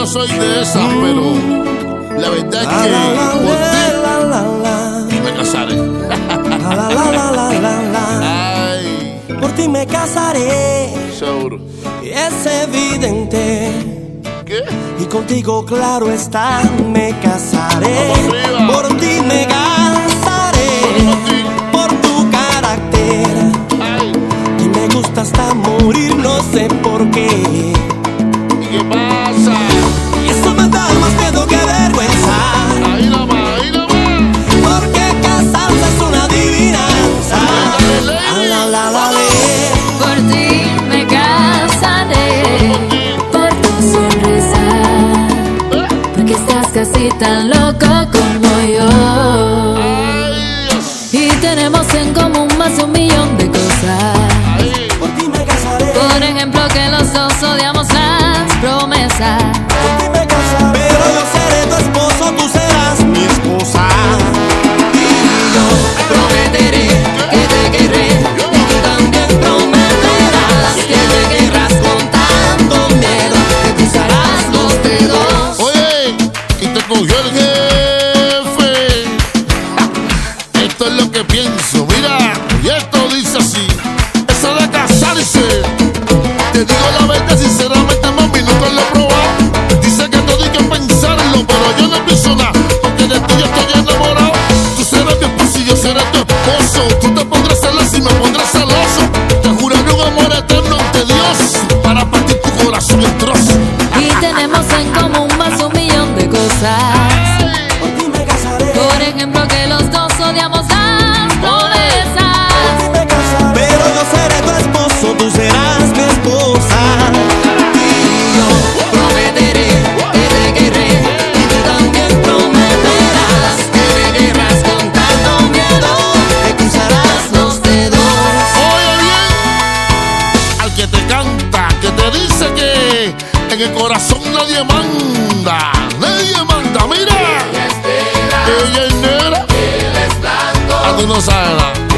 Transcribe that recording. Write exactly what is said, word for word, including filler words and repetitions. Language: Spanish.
no soy de esas, pero la verdad es que por ti me casaré. Ay. Por ti me casaré. Seguro. Es evidente. ¿Qué? Y contigo, claro está, me casaré. Vamos arriba. Por ti me casaré. Por tu carácter. Ay. Y me gusta hasta morir, no sé por qué. ¿Y qué pasa? Y eso me da más miedo que vergüenza. Ahí nomás, ahí nomás. Porque casarse es una adivinanza. La, la, la, la. Por ti me casaré, por tu sonrisa, porque estás casi tan loco como yo. Ay, Dios. Y tenemos en común más de un millón de cosas. Ahí. Por ti me casaré. Por ejemplo, que los dos odiamos las promesas. Por ti me casaré. Pero yo seré tu esposo, tú serás mi esposa. Y yo prometeré que te querré. Y tú también prometerás que te querrás con tanto miedo que cruzarás los dedos. Oye, y te cogió el jefe. Ja, esto es lo que pienso, mira. Y esto dice así: eso de casarse. Te digo la verdad, sinceramente, mami, nunca lo he probado. Dice que no hay que pensarlo, pero yo no pienso nada, porque de ti yo estoy enamorado. Tú serás mi esposo y yo seré tu esposo. Tú te pondrás celoso y me pondrás celoso. Te juraré un amor eterno ante Dios, para partir tu corazón en trozos. Y tenemos en común más de un millón de cosas. Por ti me casaré. Por ejemplo, que los dos odiamos las promesas. Por ti me casaré. Pero yo seré tu esposo, tú serás mi esposa. Y yo prometeré que te querré. Y tú también prometerás que me querrás con tanto miedo que cruzarás los dedos. Oye bien, al que te canta, que te dice que en el corazón nadie manda, nadie manda, mira. Ella es negra, ah, tú no sabes nada.